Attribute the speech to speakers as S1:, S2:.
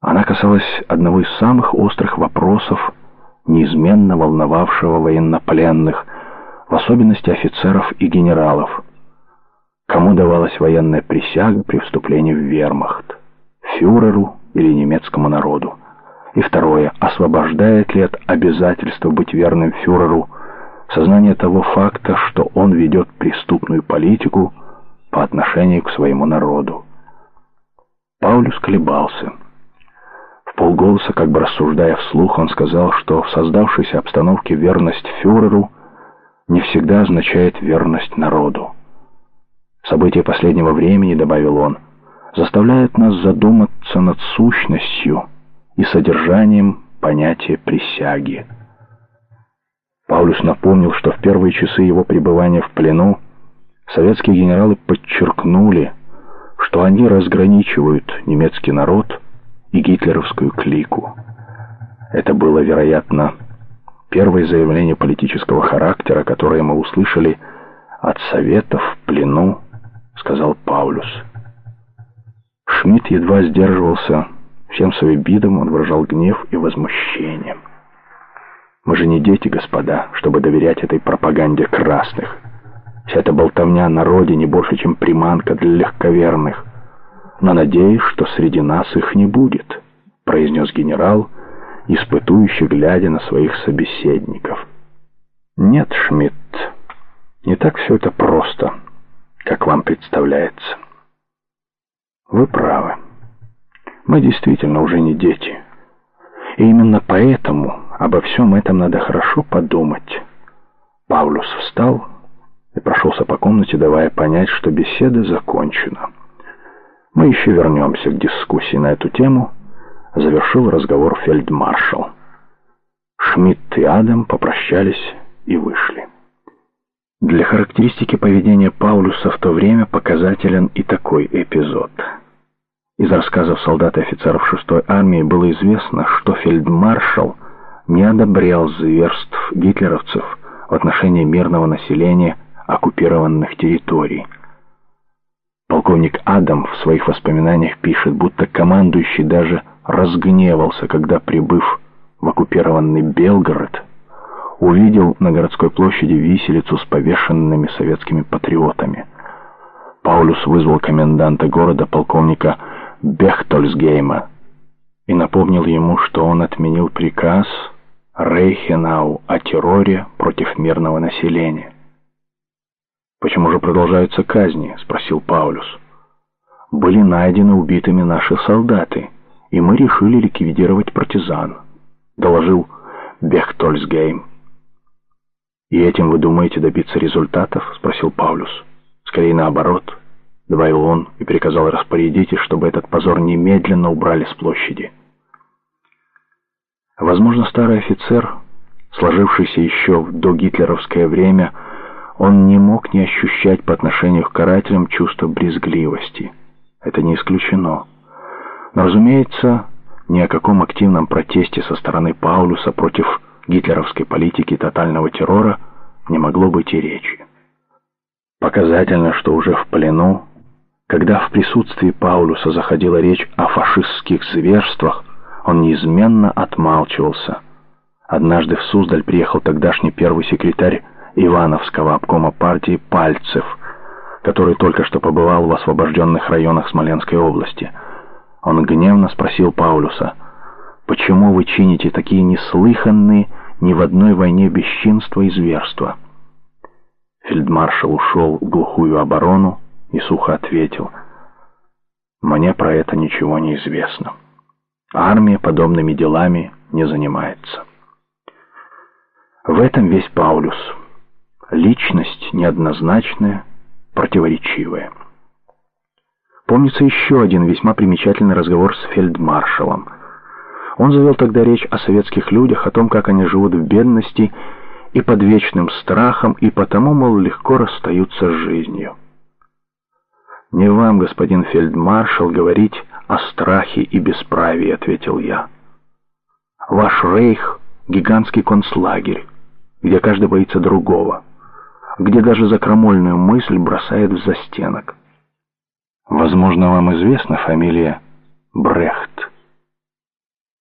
S1: Она касалась одного из самых острых вопросов, неизменно волновавшего военнопленных, в особенности офицеров и генералов. Кому давалась военная присяга при вступлении в вермахт? Фюреру или немецкому народу? И второе, освобождает ли от обязательства быть верным фюреру сознание того факта, что он ведет преступную политику по отношению к своему народу? Паулюс колебался. Вполголоса, как бы рассуждая вслух, он сказал, что в создавшейся обстановке верность фюреру не всегда означает верность народу. События последнего времени, добавил он, заставляют нас задуматься над сущностью и содержанием понятия присяги. Паулюс напомнил, что в первые часы его пребывания в плену советские генералы подчеркнули, что они разграничивают немецкий народ и гитлеровскую клику. Это было, вероятно, первое заявление политического характера, которое мы услышали от Советов в плену, сказал Паулюс. Шмидт едва сдерживался, всем своим видом он выражал гнев и возмущение. Мы же не дети, господа, чтобы доверять этой пропаганде красных. Вся эта болтовня о народе не больше, чем приманка для легковерных. Но надеюсь, что среди нас их не будет, произнес генерал, испытующе глядя на своих собеседников. Нет, Шмидт, не так все это просто, как вам представляется. Вы правы. Мы действительно уже не дети. И именно поэтому обо всем этом надо хорошо подумать. Паулюс встал и прошелся по комнате, давая понять, что беседа закончена. Мы еще вернемся к дискуссии на эту тему, завершил разговор фельдмаршал. Шмидт и Адам попрощались и вышли. Для характеристики поведения Паулюса в то время показателен и такой эпизод. Из рассказов солдат и офицеров 6-й армии было известно, что фельдмаршал не одобрял зверств гитлеровцев в отношении мирного населения оккупированных территорий. Полковник Адам в своих воспоминаниях пишет, будто командующий даже разгневался, когда, прибыв в оккупированный Белгород, увидел на городской площади виселицу с повешенными советскими патриотами. Паулюс вызвал коменданта города полковника Бехтольсгейма и напомнил ему, что он отменил приказ Рейхенау о терроре против мирного населения. «Почему же продолжаются казни?» — спросил Паулюс. «Были найдены убитыми наши солдаты, и мы решили ликвидировать партизан», — доложил Бехтольсгейм. «И этим вы думаете добиться результатов?» — спросил Паулюс. «Скорее наоборот», — добавил он и приказал распорядителю, чтобы этот позор немедленно убрали с площади. Возможно, старый офицер, сложившийся еще в догитлеровское время, он не мог не ощущать по отношению к карателям чувство брезгливости. Это не исключено. Но, разумеется, ни о каком активном протесте со стороны Паулюса против гитлеровской политики тотального террора не могло быть и речи. Показательно, что уже в плену, когда в присутствии Паулюса заходила речь о фашистских зверствах, он неизменно отмалчивался. Однажды в Суздаль приехал тогдашний первый секретарь Ивановского обкома партии Пальцев, который только что побывал в освобожденных районах Смоленской области. Он гневно спросил Паулюса: «Почему вы чините такие неслыханные ни в одной войне бесчинства и зверства?» Фельдмаршал ушел в глухую оборону и сухо ответил: «Мне про это ничего не известно. Армия подобными делами не занимается». В этом весь Паулюс. Личность неоднозначная, противоречивая. Помнится еще один весьма примечательный разговор с фельдмаршалом. Он завел тогда речь о советских людях, о том, как они живут в бедности и под вечным страхом, и потому, мол, легко расстаются с жизнью. «Не вам, господин фельдмаршал, говорить о страхе и бесправии», — ответил я. «Ваш рейх — гигантский концлагерь, где каждый боится другого, где даже за крамольную мысль бросают в застенок. Возможно, вам известна фамилия Брехт?»